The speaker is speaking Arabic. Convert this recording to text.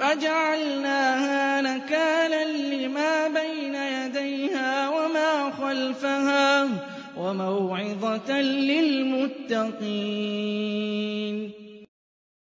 فَجَعَلْنَاهَا نَكَالًا لِّمَا بَيْنَ يَدَيْهَا وَمَا خَلْفَهَا وَمَوْعِظَةً لِّلْمُتَّقِينَ